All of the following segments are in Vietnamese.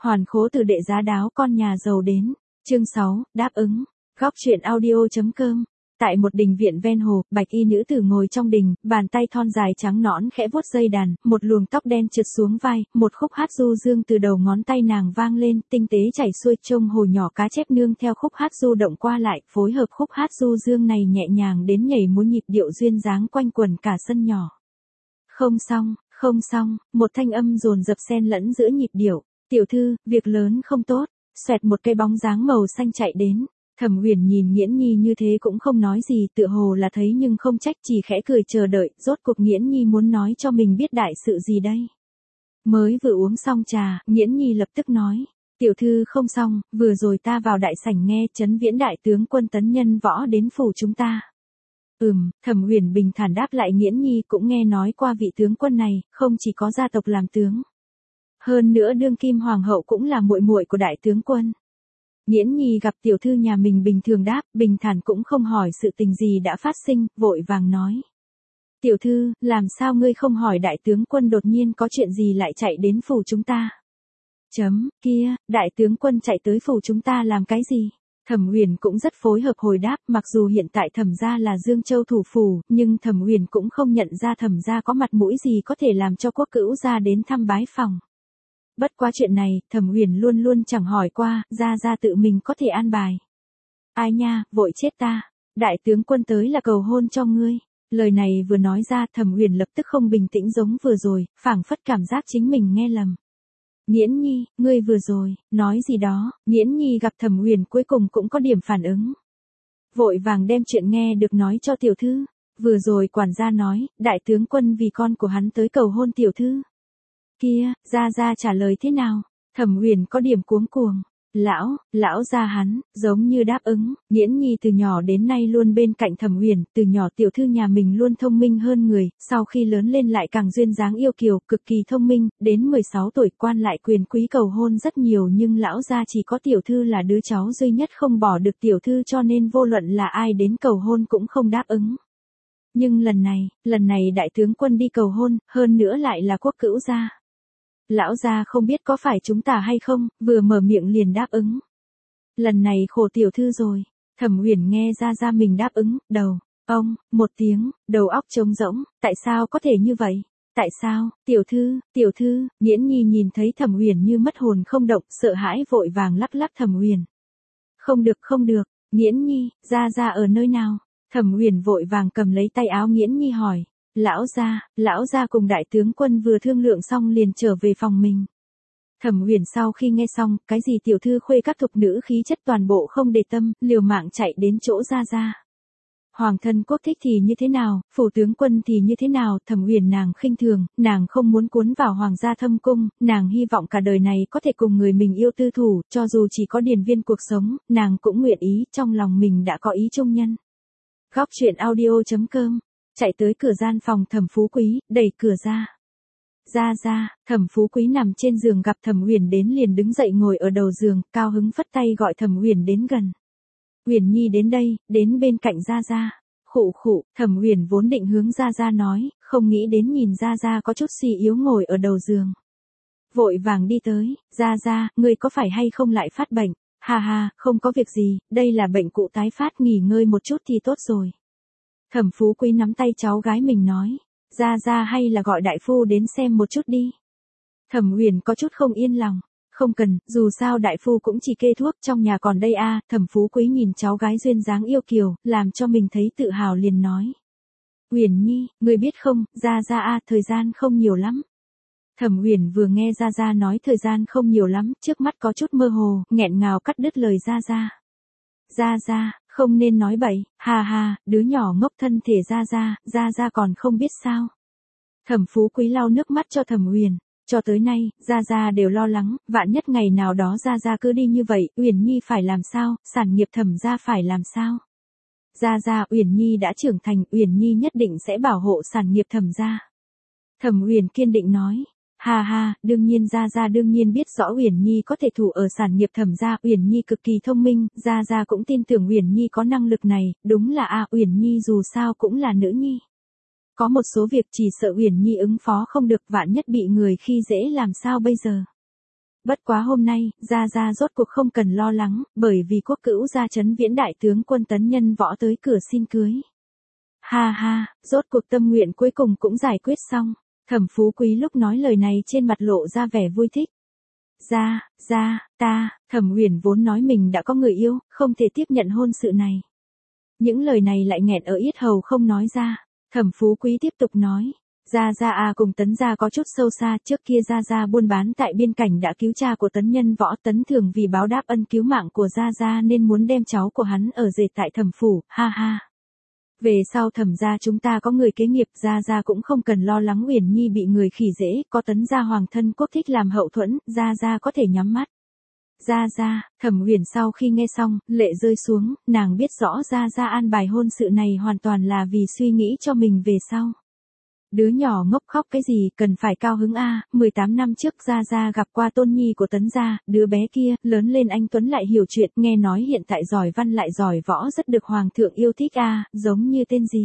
Hoàn khố từ đệ giá đáo con nhà giàu đến. Chương 6, đáp ứng. Góc truyện audio.com. Tại một đình viện ven hồ, bạch y nữ tử ngồi trong đình, bàn tay thon dài trắng nõn khẽ vuốt dây đàn, một luồng tóc đen trượt xuống vai, một khúc hát du dương từ đầu ngón tay nàng vang lên, tinh tế chảy xuôi trông hồ nhỏ cá chép nương theo khúc hát du động qua lại, phối hợp khúc hát du dương này nhẹ nhàng đến nhảy múa nhịp điệu duyên dáng quanh quần cả sân nhỏ. Không xong, một thanh âm dồn dập xen lẫn giữa nhịp điệu. Tiểu thư, việc lớn không tốt. Xoẹt một cây bóng dáng màu xanh chạy đến. Thẩm Huyền nhìn Nghiễn Nhi như thế cũng không nói gì, tựa hồ là thấy nhưng không trách, chỉ khẽ cười chờ đợi, rốt cuộc Nghiễn Nhi muốn nói cho mình biết đại sự gì đây. Mới vừa uống xong trà, Nghiễn Nhi lập tức nói, tiểu thư không xong, vừa rồi ta vào đại sảnh nghe Trấn Viễn đại tướng quân tấn nhân võ đến phủ chúng ta. Thẩm Huyền bình thản đáp lại Nghiễn Nhi, cũng nghe nói qua vị tướng quân này, không chỉ có gia tộc làm tướng. Hơn nữa đương kim hoàng hậu cũng là muội muội của đại tướng quân. Nghiễn Nhi gặp tiểu thư nhà mình bình thường đáp, bình thản cũng không hỏi sự tình gì đã phát sinh, vội vàng nói. Tiểu thư, làm sao ngươi không hỏi đại tướng quân đột nhiên có chuyện gì lại chạy đến phủ chúng ta? Kia, đại tướng quân chạy tới phủ chúng ta làm cái gì? Thẩm Huyền cũng rất phối hợp hồi đáp, mặc dù hiện tại Thẩm gia là Dương Châu thủ phủ, nhưng Thẩm Huyền cũng không nhận ra Thẩm gia có mặt mũi gì có thể làm cho quốc cữu gia đến thăm bái phòng. Bất quá chuyện này, Thẩm Huyền luôn luôn chẳng hỏi qua, gia tự mình có thể an bài. Ai nha, vội chết ta, đại tướng quân tới là cầu hôn cho ngươi. Lời này vừa nói ra, Thẩm Huyền lập tức không bình tĩnh giống vừa rồi, phảng phất cảm giác chính mình nghe lầm. Nghiễn Nhi, ngươi vừa rồi, nói gì đó? Nghiễn Nhi gặp Thẩm Huyền cuối cùng cũng có điểm phản ứng. Vội vàng đem chuyện nghe được nói cho tiểu thư. Vừa rồi quản gia nói, đại tướng quân vì con của hắn tới cầu hôn tiểu thư. Kia, gia trả lời thế nào? Thẩm Huyền có điểm cuống cuồng. Lão gia hắn, giống như đáp ứng. Nghiễn Nhi từ nhỏ đến nay luôn bên cạnh Thẩm Huyền, từ nhỏ tiểu thư nhà mình luôn thông minh hơn người, sau khi lớn lên lại càng duyên dáng yêu kiều, cực kỳ thông minh, đến 16 tuổi quan lại quyền quý cầu hôn rất nhiều, nhưng lão gia chỉ có tiểu thư là đứa cháu duy nhất không bỏ được tiểu thư, cho nên vô luận là ai đến cầu hôn cũng không đáp ứng. Nhưng lần này đại tướng quân đi cầu hôn, hơn nữa lại là quốc cữu gia. Lão gia không biết có phải chúng ta hay không, vừa mở miệng liền đáp ứng. Lần này khổ tiểu thư rồi. Thẩm Huyền nghe ra mình đáp ứng, một tiếng, đầu óc trống rỗng, tại sao có thể như vậy? Tại sao, tiểu thư, Nghiễn Nhi nhìn thấy Thẩm Huyền như mất hồn không động, sợ hãi vội vàng lắc Thẩm Huyền. Không được, Nghiễn Nhi, gia ở nơi nào? Thẩm Huyền vội vàng cầm lấy tay áo Nghiễn Nhi hỏi. Lão gia cùng đại tướng quân vừa thương lượng xong liền trở về phòng mình. Thẩm Huyền sau khi nghe xong, cái gì tiểu thư khuê các thục nữ khí chất toàn bộ không để tâm, liều mạng chạy đến chỗ gia. Hoàng thân quốc thích thì như thế nào, phủ tướng quân thì như thế nào, Thẩm Huyền nàng khinh thường, nàng không muốn cuốn vào hoàng gia thâm cung, nàng hy vọng cả đời này có thể cùng người mình yêu tư thủ, cho dù chỉ có điền viên cuộc sống, nàng cũng nguyện ý, trong lòng mình đã có ý chung nhân. Góc truyện audio.com. Chạy tới cửa gian phòng Thẩm Phú Quý, đẩy cửa ra. Thẩm Phú Quý nằm trên giường gặp Thẩm Huyền đến liền đứng dậy ngồi ở đầu giường, cao hứng phất tay gọi Thẩm Huyền đến gần. Huyền Nhi đến đây, đến bên cạnh gia. Khụ, Thẩm Huyền vốn định hướng gia nói, không nghĩ đến nhìn gia có chút suy yếu ngồi ở đầu giường. Vội vàng đi tới, gia, ngươi có phải hay không lại phát bệnh? Ha, không có việc gì, đây là bệnh cũ tái phát, nghỉ ngơi một chút thì tốt rồi. Thẩm Phú Quý nắm tay cháu gái mình nói, gia hay là gọi đại phu đến xem một chút đi. Thẩm Huyền có chút không yên lòng, không cần, dù sao đại phu cũng chỉ kê thuốc, trong nhà còn đây a. Thẩm Phú Quý nhìn cháu gái duyên dáng yêu kiều, làm cho mình thấy tự hào liền nói. Huyền Nhi, ngươi biết không, gia thời gian không nhiều lắm. Thẩm Huyền vừa nghe gia nói thời gian không nhiều lắm, trước mắt có chút mơ hồ, nghẹn ngào cắt đứt lời gia. Gia, không nên nói bậy, ha, đứa nhỏ ngốc thân thể gia còn không biết sao. Thẩm Phú Quý lau nước mắt cho Thẩm Huyền, cho tới nay, gia đều lo lắng, vạn nhất ngày nào đó gia cứ đi như vậy, Uyển Nhi phải làm sao, sản nghiệp Thẩm gia phải làm sao. Gia, Uyển Nhi đã trưởng thành, Uyển Nhi nhất định sẽ bảo hộ sản nghiệp Thẩm gia. Thẩm Huyền kiên định nói. Ha, đương nhiên gia đương nhiên biết rõ Uyển Nhi có thể thủ ở sản nghiệp Thẩm gia, Uyển Nhi cực kỳ thông minh, gia cũng tin tưởng Uyển Nhi có năng lực này, đúng là Uyển Nhi dù sao cũng là nữ nhi. Có một số việc chỉ sợ Uyển Nhi ứng phó không được, vạn nhất bị người khi dễ làm sao bây giờ. Bất quá hôm nay, Gia Gia rốt cuộc không cần lo lắng, bởi vì Quốc Cữu gia trấn Viễn đại tướng quân Tấn Nhân Võ tới cửa xin cưới. Ha ha, rốt cuộc tâm nguyện cuối cùng cũng giải quyết xong. Thẩm Phú Quý lúc nói lời này trên mặt lộ ra vẻ vui thích. Thẩm Uyển vốn nói mình đã có người yêu, không thể tiếp nhận hôn sự này. Những lời này lại nghẹn ở yết hầu không nói ra. Thẩm Phú Quý tiếp tục nói. Gia Gia cùng Tấn Gia có chút sâu xa, trước kia Gia Gia buôn bán tại biên cảnh đã cứu cha của Tấn Nhân Võ, Tấn Thường vì báo đáp ân cứu mạng của Gia Gia nên muốn đem cháu của hắn ở rể tại Thẩm phủ, ha ha. Về sau Thẩm gia chúng ta có người kế nghiệp, Gia Gia cũng không cần lo lắng Uyển Nhi bị người khỉ dễ, có Tấn gia hoàng thân quốc thích làm hậu thuẫn, Gia Gia có thể nhắm mắt. Gia Gia, Thẩm Uyển sau khi nghe xong, lệ rơi xuống, nàng biết rõ Gia Gia an bài hôn sự này hoàn toàn là vì suy nghĩ cho mình về sau. Đứa nhỏ ngốc khóc cái gì, cần phải cao hứng a, 18 năm trước Gia Gia gặp qua tôn nhi của Tấn gia, đứa bé kia, lớn lên anh Tuấn lại hiểu chuyện, nghe nói hiện tại giỏi văn lại giỏi võ rất được hoàng thượng yêu thích a, giống như tên gì?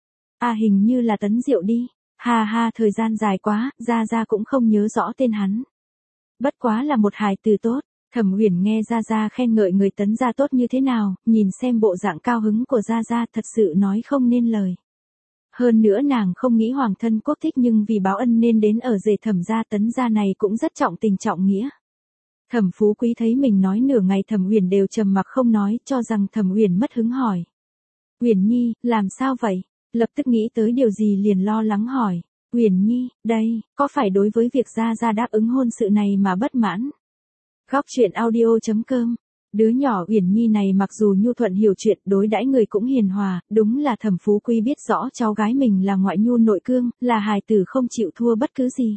Hình như là Tấn Diệu đi. Ha ha, thời gian dài quá, Gia Gia cũng không nhớ rõ tên hắn. Bất quá là một hài từ tốt. Thẩm Uyển nghe Gia Gia khen ngợi người Tấn gia tốt như thế nào, nhìn xem bộ dạng cao hứng của Gia Gia thật sự nói không nên lời. Hơn nữa nàng không nghĩ hoàng thân quốc thích nhưng vì báo ân nên đến ở rể Thẩm gia, Tấn gia này cũng rất trọng tình trọng nghĩa. Thẩm Phú Quý thấy mình nói nửa ngày Thẩm Uyển đều trầm mặc không nói, cho rằng Thẩm Uyển mất hứng hỏi. Uyển Nhi, làm sao vậy? Lập tức nghĩ tới điều gì liền lo lắng hỏi. Uyển Nhi, đây, có phải đối với việc Gia Gia đáp ứng hôn sự này mà bất mãn? Góc truyện audio.com. Đứa nhỏ Uyển Nhi này mặc dù nhu thuận hiểu chuyện, đối đãi người cũng hiền hòa, đúng là Thẩm Phú Quý biết rõ cháu gái mình là ngoại nhu nội cương, là hài tử không chịu thua bất cứ gì.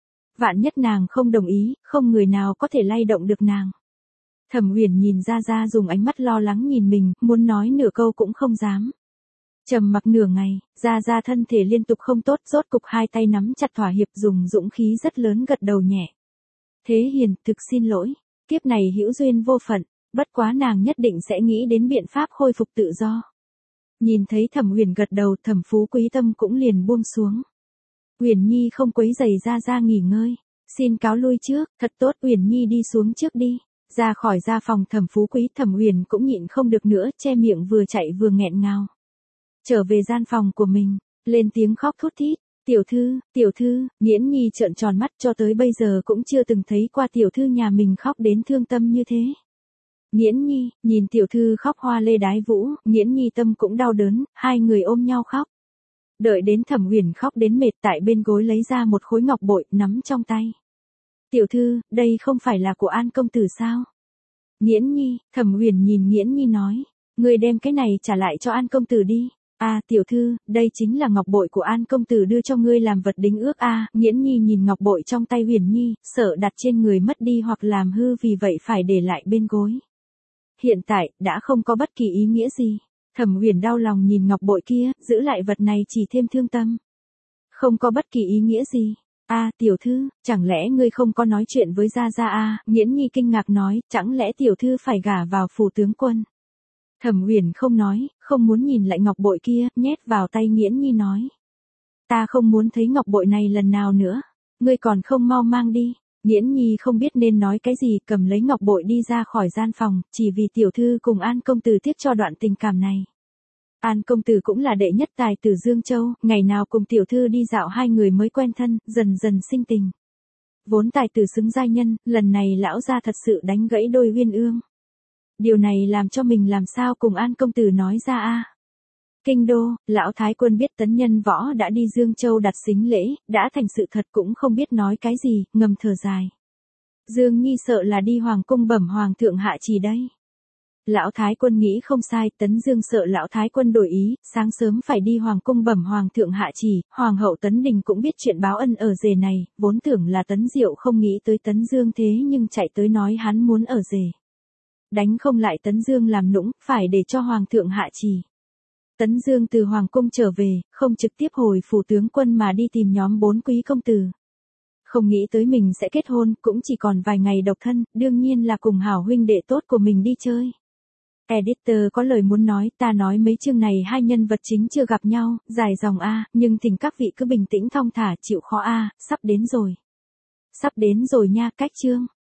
Vạn nhất nàng không đồng ý, không người nào có thể lay động được nàng. Thẩm Uyển nhìn Gia Gia dùng ánh mắt lo lắng nhìn mình, muốn nói nửa câu cũng không dám. Trầm mặc nửa ngày, Gia Gia thân thể liên tục không tốt, rốt cục hai tay nắm chặt thỏa hiệp, dùng dũng khí rất lớn gật đầu nhẹ. Thế Hiền, thực xin lỗi, kiếp này hữu duyên vô phận, bất quá nàng nhất định sẽ nghĩ đến biện pháp khôi phục tự do. Nhìn thấy Thẩm Uyển gật đầu, Thẩm Phú Quý tâm cũng liền buông xuống. Uyển Nhi không quấy rầy Gia Gia nghỉ ngơi, xin cáo lui trước, thật tốt, Uyển Nhi đi xuống trước đi. Ra khỏi gia phòng Thẩm Phú Quý, Thẩm Uyển cũng nhịn không được nữa, che miệng vừa chạy vừa nghẹn ngào. Trở về gian phòng của mình, lên tiếng khóc thút thít. Tiểu thư, Nghiễn Nhi trợn tròn mắt, cho tới bây giờ cũng chưa từng thấy qua tiểu thư nhà mình khóc đến thương tâm như thế. Nghiễn Nhi, nhìn tiểu thư khóc hoa lê đái vũ, Nghiễn Nhi tâm cũng đau đớn, hai người ôm nhau khóc. Đợi đến Thẩm Uyển khóc đến mệt, tại bên gối lấy ra một khối ngọc bội, nắm trong tay. Tiểu thư, đây không phải là của An công tử sao? Nghiễn Nhi, Thẩm Uyển nhìn Nghiễn Nhi nói, ngươi đem cái này trả lại cho An công tử đi. Tiểu thư, đây chính là ngọc bội của An công tử đưa cho ngươi làm vật đính ước Nghiễn Nhi nhìn ngọc bội trong tay Uyển Nhi, sợ đặt trên người mất đi hoặc làm hư vì vậy phải để lại bên gối. Hiện tại, đã không có bất kỳ ý nghĩa gì. Thẩm Uyển đau lòng nhìn ngọc bội kia, giữ lại vật này chỉ thêm thương tâm. Không có bất kỳ ý nghĩa gì. Tiểu thư, chẳng lẽ ngươi không có nói chuyện với Gia Gia Nghiễn Nhi kinh ngạc nói, chẳng lẽ tiểu thư phải gả vào phủ tướng quân? Thẩm Uyển không nói, không muốn nhìn lại ngọc bội kia, nhét vào tay Nghiễn Nhi nói. Ta không muốn thấy ngọc bội này lần nào nữa, ngươi còn không mau mang đi. Nghiễn Nhi không biết nên nói cái gì, cầm lấy ngọc bội đi ra khỏi gian phòng, chỉ vì tiểu thư cùng An công tử tiếc cho đoạn tình cảm này. An công tử cũng là đệ nhất tài tử Dương Châu, ngày nào cùng tiểu thư đi dạo hai người mới quen thân, dần dần sinh tình. Vốn tài tử xứng giai nhân, lần này lão gia thật sự đánh gãy đôi uyên ương. Điều này làm cho mình làm sao cùng An công tử nói ra Kinh đô, lão thái quân biết Tấn Nhân Võ đã đi Dương Châu đặt sính lễ, đã thành sự thật cũng không biết nói cái gì, ngầm thở dài. Dương Nhi sợ là đi hoàng cung bẩm hoàng thượng hạ chỉ đây. Lão thái quân nghĩ không sai, Tấn Dương sợ lão thái quân đổi ý, sáng sớm phải đi hoàng cung bẩm hoàng thượng hạ chỉ, hoàng hậu Tấn Đình cũng biết chuyện báo ân ở rể này, vốn tưởng là Tấn Diệu không nghĩ tới Tấn Dương thế nhưng chạy tới nói hắn muốn ở rể. Đánh không lại Tấn Dương làm nũng, phải để cho hoàng thượng hạ chỉ. Tấn Dương từ hoàng cung trở về, không trực tiếp hồi phủ tướng quân mà đi tìm nhóm 4 quý công tử. Không nghĩ tới mình sẽ kết hôn, cũng chỉ còn vài ngày độc thân, đương nhiên là cùng hảo huynh đệ tốt của mình đi chơi. Editor có lời muốn nói, ta nói mấy chương này hai nhân vật chính chưa gặp nhau, dài dòng nhưng thỉnh các vị cứ bình tĩnh thong thả chịu khó sắp đến rồi. Sắp đến rồi nha, cách chương.